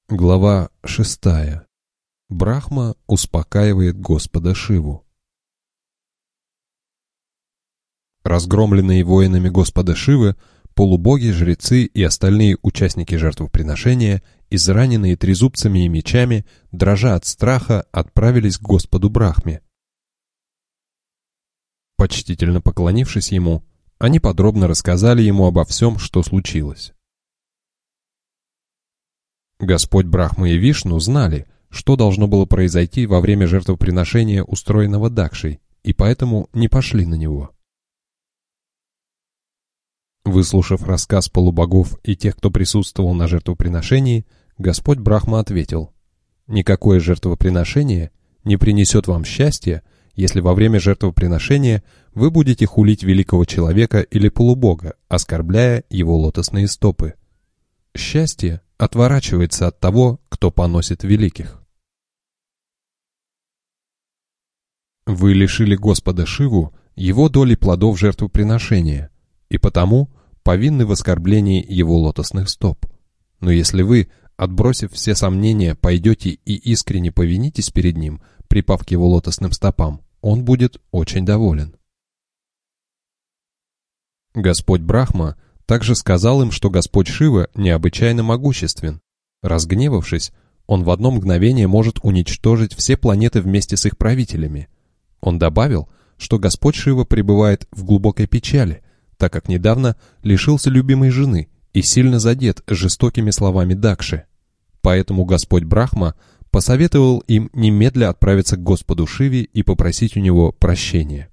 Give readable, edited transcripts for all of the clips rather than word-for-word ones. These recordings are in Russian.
Глава 6. Брахма успокаивает Господа Шиву. Разгромленные воинами Господа Шивы, полубоги, жрецы и остальные участники жертвоприношения, израненные трезубцами и мечами, дрожа от страха, отправились к Господу Брахме. Почтительно поклонившись ему, они подробно рассказали ему обо всем, что случилось. Господь Брахма и Вишну знали, что должно было произойти во время жертвоприношения, устроенного Дакшей, и поэтому не пошли на него. Выслушав рассказ полубогов и тех, кто присутствовал на жертвоприношении, Господь Брахма ответил: «Никакое жертвоприношение не принесет вам счастья, если во время жертвоприношения вы будете хулить великого человека или полубога, оскорбляя его лотосные стопы. Счастье отворачивается от того, кто поносит великих». Вы лишили Господа Шиву его доли плодов жертвоприношения, и потому повинны в оскорблении его лотосных стоп. Но если вы, отбросив все сомнения, пойдете и искренне повинитесь перед ним, припав к его лотосным стопам, он будет очень доволен. Господь Брахма также сказал им, что Господь Шива необычайно могуществен. Разгневавшись, он в одно мгновение может уничтожить все планеты вместе с их правителями. Он добавил, что Господь Шива пребывает в глубокой печали, так как недавно лишился любимой жены и сильно задет жестокими словами Дакши. Поэтому Господь Брахма посоветовал им немедля отправиться к Господу Шиве и попросить у него прощения.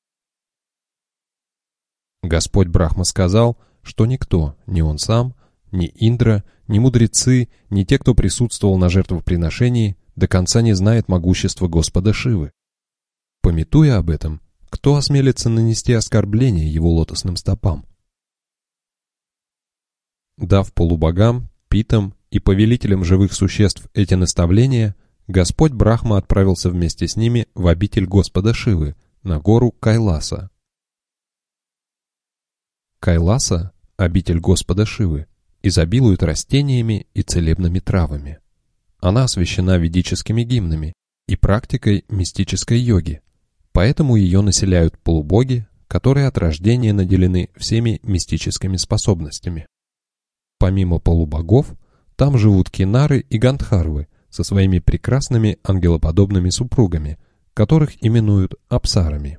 Господь Брахма сказал, что никто, ни он сам, ни Индра, ни мудрецы, ни те, кто присутствовал на жертвоприношении, до конца не знает могущества Господа Шивы. Памятуя об этом, кто осмелится нанести оскорбление его лотосным стопам? Дав полубогам, питам и повелителям живых существ эти наставления, Господь Брахма отправился вместе с ними в обитель Господа Шивы, на гору Кайласа. Кайласа, обитель Господа Шивы, изобилует растениями и целебными травами. Она освящена ведическими гимнами и практикой мистической йоги, поэтому ее населяют полубоги, которые от рождения наделены всеми мистическими способностями. Помимо полубогов, там живут кинары и гандхарвы со своими прекрасными ангелоподобными супругами, которых именуют апсарами.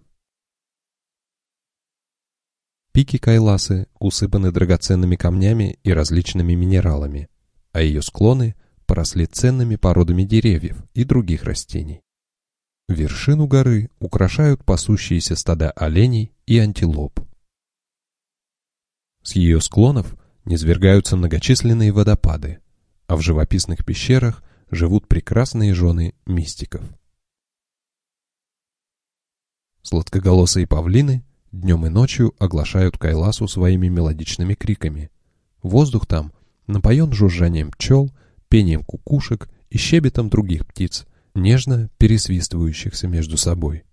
Пики Кайласы усыпаны драгоценными камнями и различными минералами, а ее склоны поросли ценными породами деревьев и других растений. Вершину горы украшают пасущиеся стада оленей и антилоп. С ее склонов низвергаются многочисленные водопады, а в живописных пещерах живут прекрасные жены мистиков. Сладкоголосые павлины днем и ночью оглашают Кайласу своими мелодичными криками. Воздух там напоен жужжанием пчел, пением кукушек и щебетом других птиц, нежно пересвистывающихся между собой.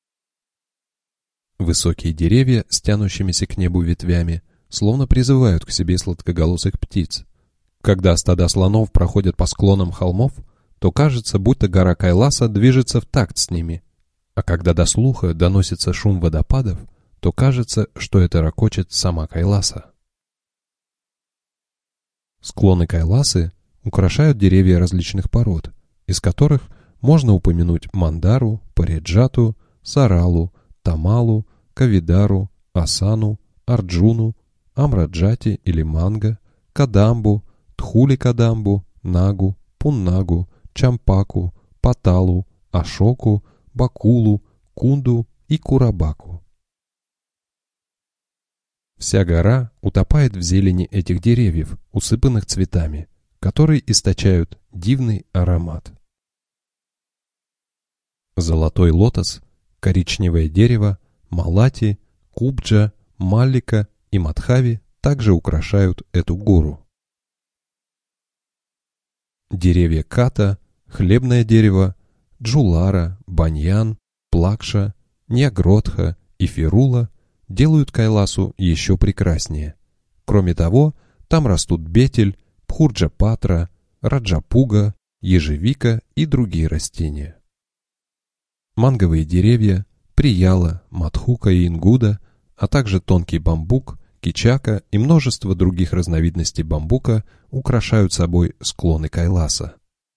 Высокие деревья с тянущимися к небу ветвями словно призывают к себе сладкоголосых птиц. Когда стада слонов проходят по склонам холмов, то кажется, будто гора Кайласа движется в такт с ними, а когда до слуха доносится шум водопадов, то кажется, что это рокочет сама Кайласа. Склоны Кайласы украшают деревья различных пород, из которых можно упомянуть мандару, париджату, саралу, тамалу, кавидару, асану, арджуну, амраджати или манго, кадамбу, тхули-кадамбу, нагу, пуннагу, чампаку, паталу, ашоку, бакулу, кунду и курабаку. Вся гора утопает в зелени этих деревьев, усыпанных цветами, которые источают дивный аромат. Золотой лотос, коричневое дерево, малати, кубджа, маллика и мадхави также украшают эту гору. Деревья ката, хлебное дерево, джулара, баньян, плакша, ньягротха и фирула делают Кайласу еще прекраснее. Кроме того, там растут бетель, пхурджа-патра, раджапуга, ежевика и другие растения. Манговые деревья, прияла, мадхука и ингуда, а также тонкий бамбук, кичака и множество других разновидностей бамбука украшают собой склоны Кайласа.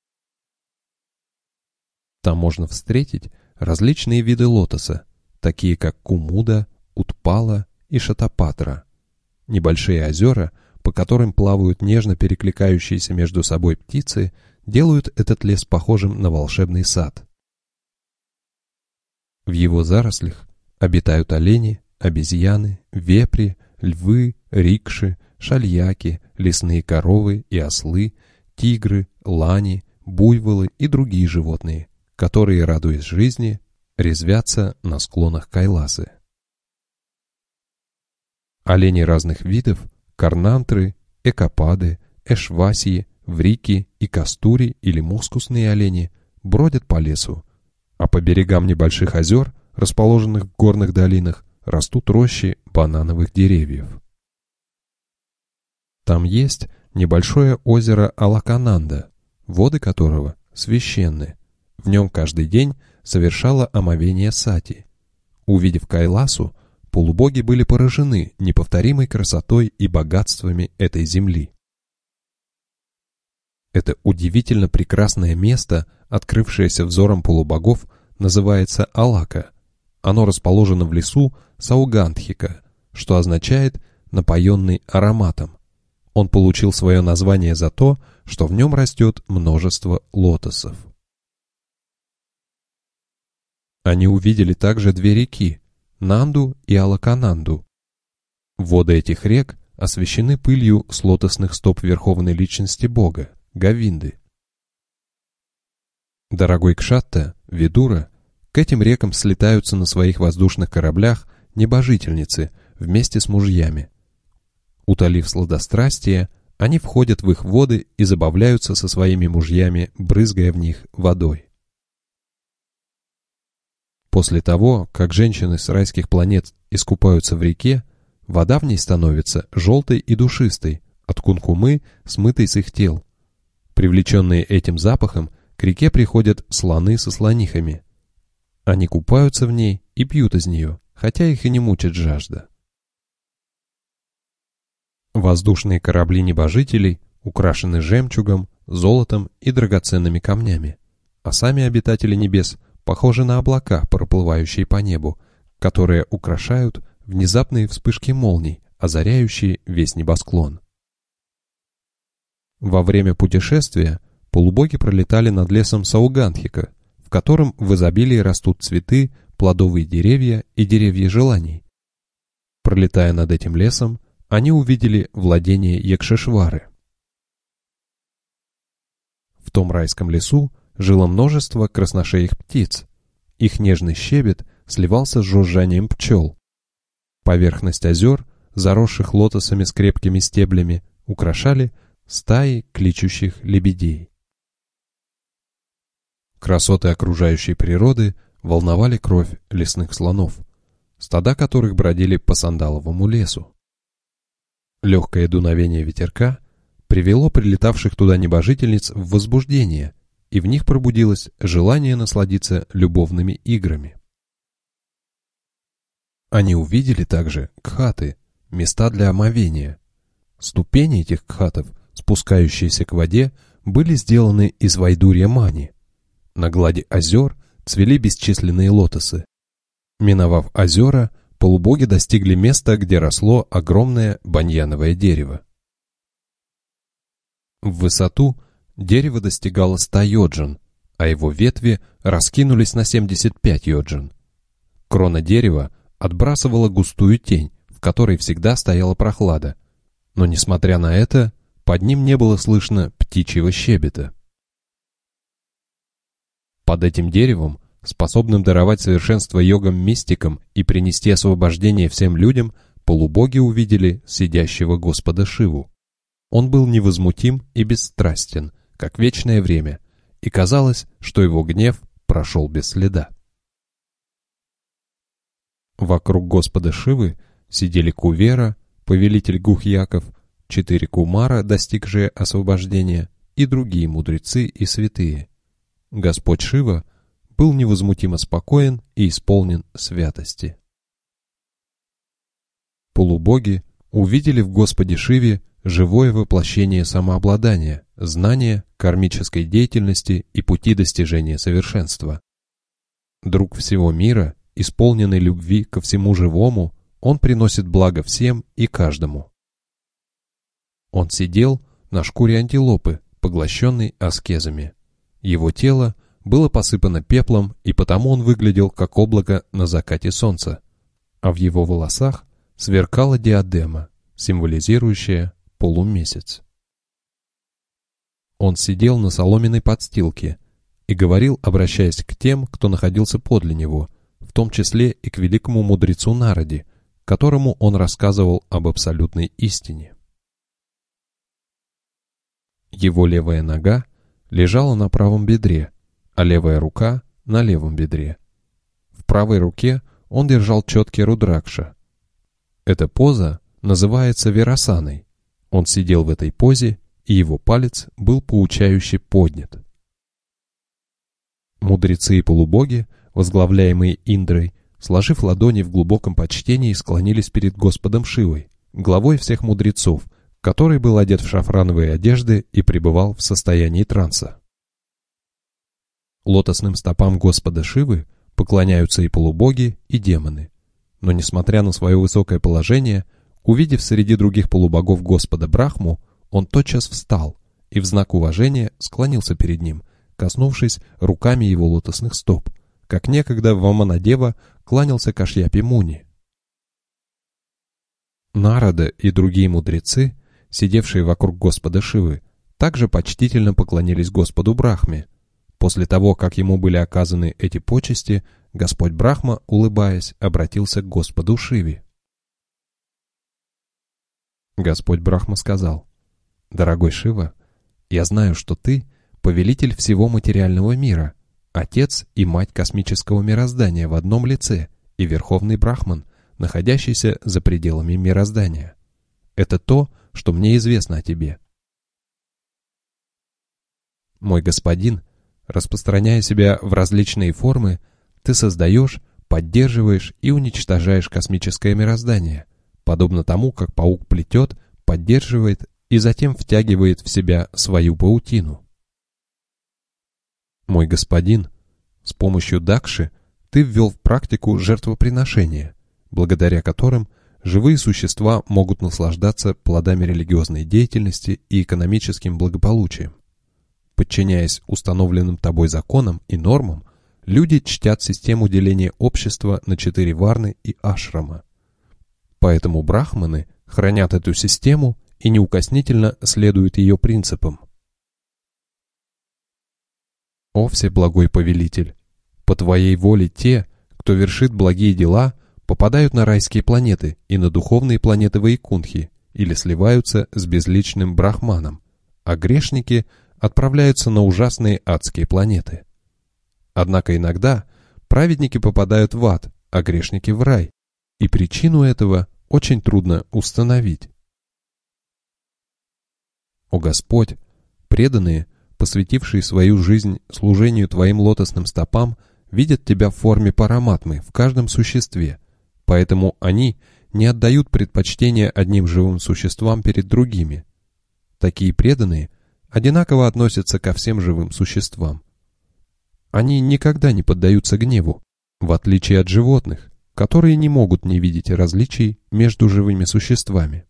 Там можно встретить различные виды лотоса, такие как кумуда, утпала и шатапатра, небольшие озера, по которым плавают нежно перекликающиеся между собой птицы, делают этот лес похожим на волшебный сад. В его зарослях обитают олени, обезьяны, вепри, львы, рикши, шальяки, лесные коровы и ослы, тигры, лани, буйволы и другие животные, которые, радуясь жизни, резвятся на склонах Кайласы. Олени разных видов, карнантры, экопады, эшвасии, врики и кастури или мускусные олени бродят по лесу, а по берегам небольших озер, расположенных в горных долинах, растут рощи банановых деревьев. Там есть небольшое озеро Алакананда, воды которого священны. В нем каждый день совершала омовение сати. Увидев Кайласу, полубоги были поражены неповторимой красотой и богатствами этой земли. Это удивительно прекрасное место, открывшееся взором полубогов, называется Алака. Оно расположено в лесу Саугандхика, что означает «напоенный ароматом». Он получил свое название за то, что в нем растет множество лотосов. Они увидели также две реки – Нанду и Алакананду. Воды этих рек освящены пылью с лотосных стоп Верховной Личности Бога – Говинды. Дорогой Кшатта, Видура, к этим рекам слетаются на своих воздушных кораблях небожительницы вместе с мужьями. Утолив сладострастие, они входят в их воды и забавляются со своими мужьями, брызгая в них водой. После того, как женщины с райских планет искупаются в реке, вода в ней становится желтой и душистой, от кункумы, смытой с их тел. Привлеченные этим запахом, к реке приходят слоны со слонихами. Они купаются в ней и пьют из нее, хотя их и не мучит жажда. Воздушные корабли небожителей украшены жемчугом, золотом и драгоценными камнями, а сами обитатели небес похожи на облака, проплывающие по небу, которые украшают внезапные вспышки молний, озаряющие весь небосклон. Во время путешествия полубоги пролетали над лесом Саугандхика, в котором в изобилии растут цветы, плодовые деревья и деревья желаний. Пролетая над этим лесом, они увидели владение Якшешвары. В том райском лесу жило множество красношеих птиц. Их нежный щебет сливался с жужжанием пчел. Поверхность озер, заросших лотосами с крепкими стеблями, украшали стаи кличущих лебедей. Красоты окружающей природы волновали кровь лесных слонов, стада которых бродили по сандаловому лесу. Легкое дуновение ветерка привело прилетавших туда небожительниц в возбуждение, и в них пробудилось желание насладиться любовными играми. Они увидели также кхаты, места для омовения. Ступени этих кхатов, спускающиеся к воде, были сделаны из вайдурья мани. На глади озер цвели бесчисленные лотосы. Миновав озера, полубоги достигли места, где росло огромное баньяновое дерево. В высоту дерево достигало 100 йоджин, а его ветви раскинулись на 75 йоджин. Крона дерева отбрасывала густую тень, в которой всегда стояла прохлада, но, несмотря на это, под ним не было слышно птичьего щебета. Под этим деревом, способным даровать совершенство йогам-мистикам и принести освобождение всем людям, полубоги увидели сидящего Господа Шиву. Он был невозмутим и бесстрастен, как вечное время, и казалось, что его гнев прошел без следа. Вокруг Господа Шивы сидели Кувера, повелитель гухьяков, 4 кумара, достигшие освобождения, и другие мудрецы и святые. Господь Шива был невозмутимо спокоен и исполнен святости. Полубоги увидели в Господе Шиве живое воплощение самообладания, знания, кармической деятельности и пути достижения совершенства. Друг всего мира, исполненный любви ко всему живому, он приносит благо всем и каждому. Он сидел на шкуре антилопы, поглощенной аскезами. Его тело было посыпано пеплом, и потому он выглядел как облако на закате солнца, а в его волосах сверкала диадема, символизирующая полумесяц. Он сидел на соломенной подстилке и говорил, обращаясь к тем, кто находился подле него, в том числе и к великому мудрецу Нараде, которому он рассказывал об абсолютной истине. Его левая нога лежала на правом бедре, а левая рука на левом бедре. В правой руке он держал четки рудракша. Эта поза называется вирасаной. Он сидел в этой позе, и его палец был поучающе поднят. Мудрецы и полубоги, возглавляемые Индрой, сложив ладони в глубоком почтении, склонились перед Господом Шивой, главой всех мудрецов, который был одет в шафрановые одежды и пребывал в состоянии транса. Лотосным стопам Господа Шивы поклоняются и полубоги, и демоны. Но, несмотря на свое высокое положение, увидев среди других полубогов Господа Брахму, он тотчас встал и в знак уважения склонился перед ним, коснувшись руками его лотосных стоп, как некогда Ваманадева кланялся Кашьяпи Муни. Нарада и другие мудрецы, сидевшие вокруг Господа Шивы, также почтительно поклонились Господу Брахме. После того, как ему были оказаны эти почести, Господь Брахма, улыбаясь, обратился к Господу Шиве. Господь Брахма сказал: «Дорогой Шива, я знаю, что ты — повелитель всего материального мира, отец и мать космического мироздания в одном лице и верховный Брахман, находящийся за пределами мироздания. Это то, что мне известно о тебе. Мой господин, распространяя себя в различные формы, ты создаешь, поддерживаешь и уничтожаешь космическое мироздание, подобно тому, как паук плетет, поддерживает и затем втягивает в себя свою паутину. Мой господин, с помощью Дакши ты ввел в практику жертвоприношения, благодаря которым живые существа могут наслаждаться плодами религиозной деятельности и экономическим благополучием. Подчиняясь установленным тобой законам и нормам, люди чтят систему деления общества на 4 варны и ашрама. Поэтому брахманы хранят эту систему и неукоснительно следуют ее принципам. О всеблагой повелитель! По твоей воле те, кто вершит благие дела, попадают на райские планеты и на духовные планеты Вайкунтхи или сливаются с безличным брахманом, а грешники отправляются на ужасные адские планеты. Однако иногда праведники попадают в ад, а грешники в рай, и причину этого очень трудно установить. О Господь, преданные, посвятившие свою жизнь служению Твоим лотосным стопам, видят Тебя в форме параматмы в каждом существе, поэтому они не отдают предпочтения одним живым существам перед другими. Такие преданные одинаково относятся ко всем живым существам. Они никогда не поддаются гневу, в отличие от животных, которые не могут не видеть различий между живыми существами.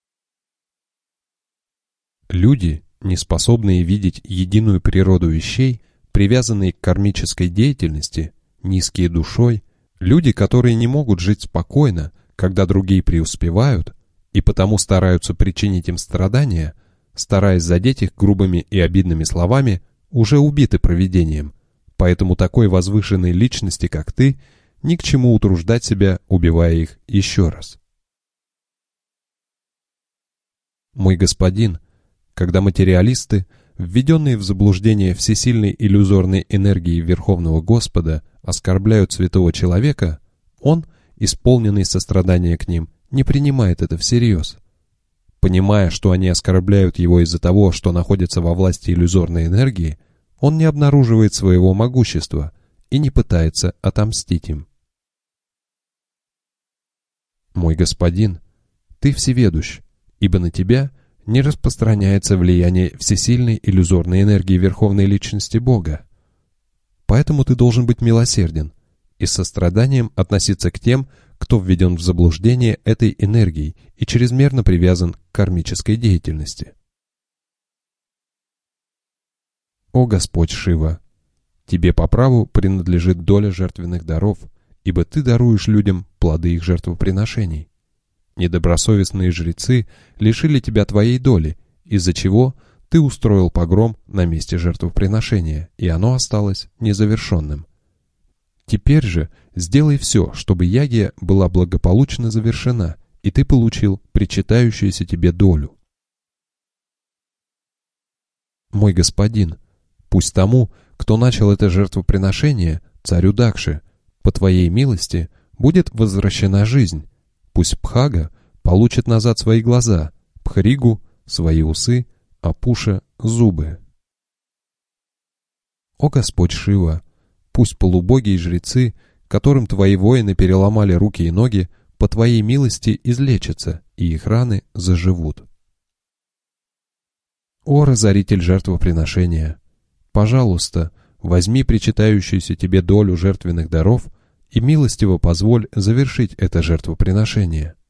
Люди, не способные видеть единую природу вещей, привязанные к кармической деятельности, низкие душой, люди, которые не могут жить спокойно, когда другие преуспевают, и потому стараются причинить им страдания, стараясь задеть их грубыми и обидными словами, уже убиты провидением, поэтому такой возвышенной личности, как ты, ни к чему утруждать себя, убивая их еще раз. Мой господин, когда материалисты, введенные в заблуждение всесильной иллюзорной энергией Верховного Господа, оскорбляют святого человека, он, исполненный сострадания к ним, не принимает это всерьез. Понимая, что они оскорбляют его из-за того, что находится во власти иллюзорной энергии, он не обнаруживает своего могущества и не пытается отомстить им. Мой господин, ты всеведущ, ибо на тебя не распространяется влияние всесильной иллюзорной энергии Верховной Личности Бога. Поэтому ты должен быть милосерден и с состраданием относиться к тем, кто введен в заблуждение этой энергией и чрезмерно привязан к кармической деятельности. О Господь Шива! Тебе по праву принадлежит доля жертвенных даров, ибо ты даруешь людям плоды их жертвоприношений. Недобросовестные жрецы лишили тебя твоей доли, из-за чего ты устроил погром на месте жертвоприношения, и оно осталось незавершенным. Теперь же сделай все, чтобы ягья была благополучно завершена, и ты получил причитающуюся тебе долю. Мой господин, пусть тому, кто начал это жертвоприношение, царю Дакши, по твоей милости будет возвращена жизнь. Пусть Пхага получит назад свои глаза, Пхригу — свои усы, а Пуша — зубы. О Господь Шива! Пусть полубоги и жрецы, которым твои воины переломали руки и ноги, по твоей милости излечатся, и их раны заживут. О разоритель жертвоприношения! Пожалуйста, возьми причитающуюся тебе долю жертвенных даров и милостиво позволь завершить это жертвоприношение.